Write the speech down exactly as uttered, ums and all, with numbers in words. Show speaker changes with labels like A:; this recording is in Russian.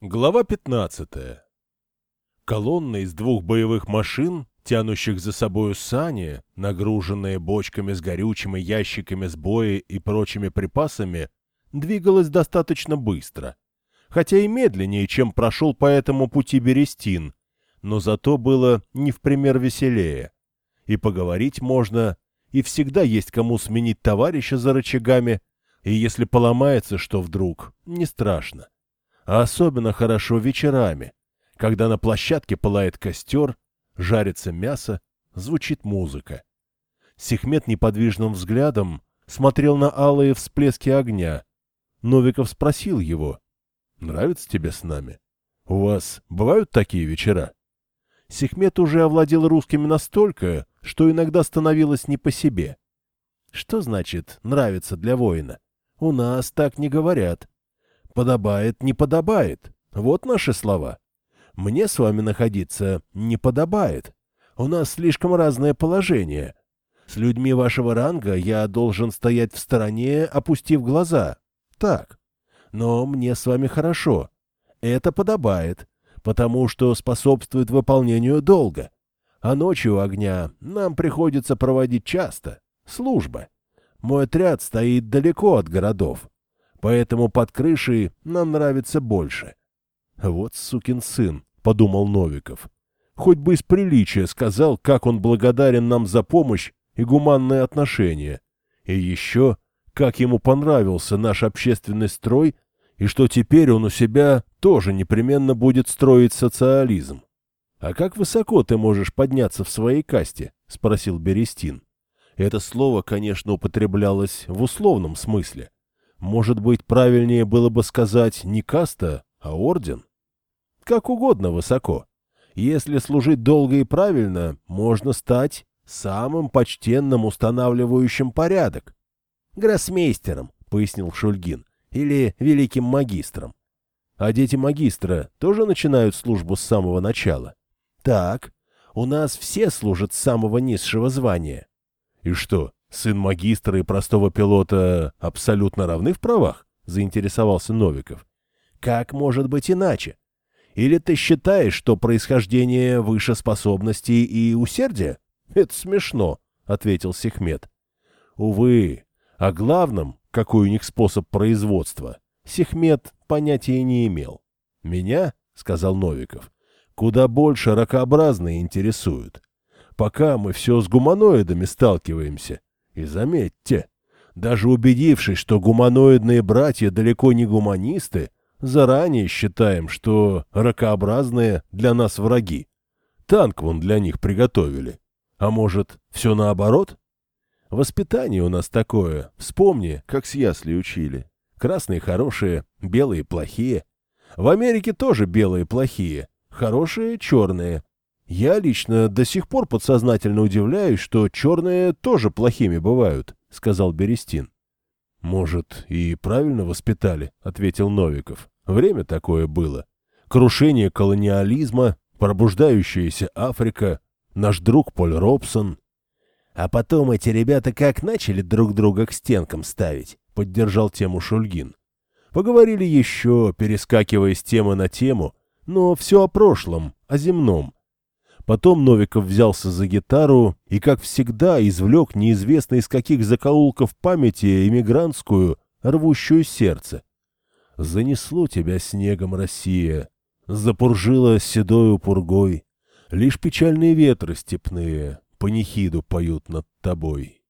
A: Глава пятнадцатая. Колонна из двух боевых машин, тянущих за собою сани, нагруженные бочками с горючим и ящиками с боя и прочими припасами, двигалась достаточно быстро, хотя и медленнее, чем прошел по этому пути Берестин, но зато было не в пример веселее. И поговорить можно, и всегда есть кому сменить товарища за рычагами, и если поломается что вдруг, не страшно. А особенно хорошо вечерами, когда на площадке пылает костер, жарится мясо, звучит музыка. Сихмет неподвижным взглядом смотрел на алые всплески огня. Новиков спросил его: «Нравится тебе с нами? У вас бывают такие вечера?» Сихмет уже овладел русскими настолько, что иногда становилось не по себе. «Что значит «нравится» для воина? У нас так не говорят. Подобает, не подобает. Вот наши слова. Мне с вами находиться не подобает. У нас слишком разное положение. С людьми вашего ранга я должен стоять в стороне, опустив глаза. Так. Но мне с вами хорошо. Это подобает, потому что способствует выполнению долга. А ночью огня нам приходится проводить часто. Служба. Мой отряд стоит далеко от городов. Поэтому под крышей нам нравится больше. Вот сукин сын, — подумал Новиков. Хоть бы из приличия сказал, как он благодарен нам за помощь и гуманное отношение. И еще, как ему понравился наш общественный строй, и что теперь он у себя тоже непременно будет строить социализм. — А как высоко ты можешь подняться в своей касте? — спросил Берестин. Это слово, конечно, употреблялось в условном смысле. Может быть, правильнее было бы сказать не каста, а орден? Как угодно высоко. Если служить долго и правильно, можно стать самым почтенным устанавливающим порядок. Гроссмейстером, пояснил Шульгин, или великим магистром. А дети магистра тоже начинают службу с самого начала? Так, у нас все служат с самого низшего звания. И что, сын магистра и простого пилота абсолютно равны в правах? Заинтересовался Новиков. Как может быть иначе? Или ты считаешь, что происхождение выше способностей и усердия? Это смешно, ответил Сихмет. Увы, о главном, какой у них способ производства, Сихмет понятия не имел. Меня, сказал Новиков, куда больше ракообразные интересуют. Пока мы все с гуманоидами сталкиваемся. И заметьте, даже убедившись, что гуманоидные братья далеко не гуманисты, заранее считаем, что ракообразные для нас враги. Танк вон для них приготовили. А может, все наоборот? Воспитание у нас такое. Вспомни, как с ясли учили. Красные хорошие, белые плохие. В Америке тоже белые плохие, хорошие черные. Я лично до сих пор подсознательно удивляюсь, что черные тоже плохими бывают, — сказал Берестин. — Может, и правильно воспитали, — ответил Новиков. Время такое было. Крушение колониализма, пробуждающаяся Африка, наш друг Поль Робсон. — А потом эти ребята как начали друг друга к стенкам ставить, — поддержал тему Шульгин. Поговорили еще, перескакивая с темы на тему, но все о прошлом, о земном. Потом Новиков взялся за гитару и, как всегда, извлек неизвестно из каких закоулков памяти эмигрантскую, рвущую сердце. «Занесло тебя снегом, Россия, запуржило седою пургой, лишь печальные ветры степные панихиду поют над тобой».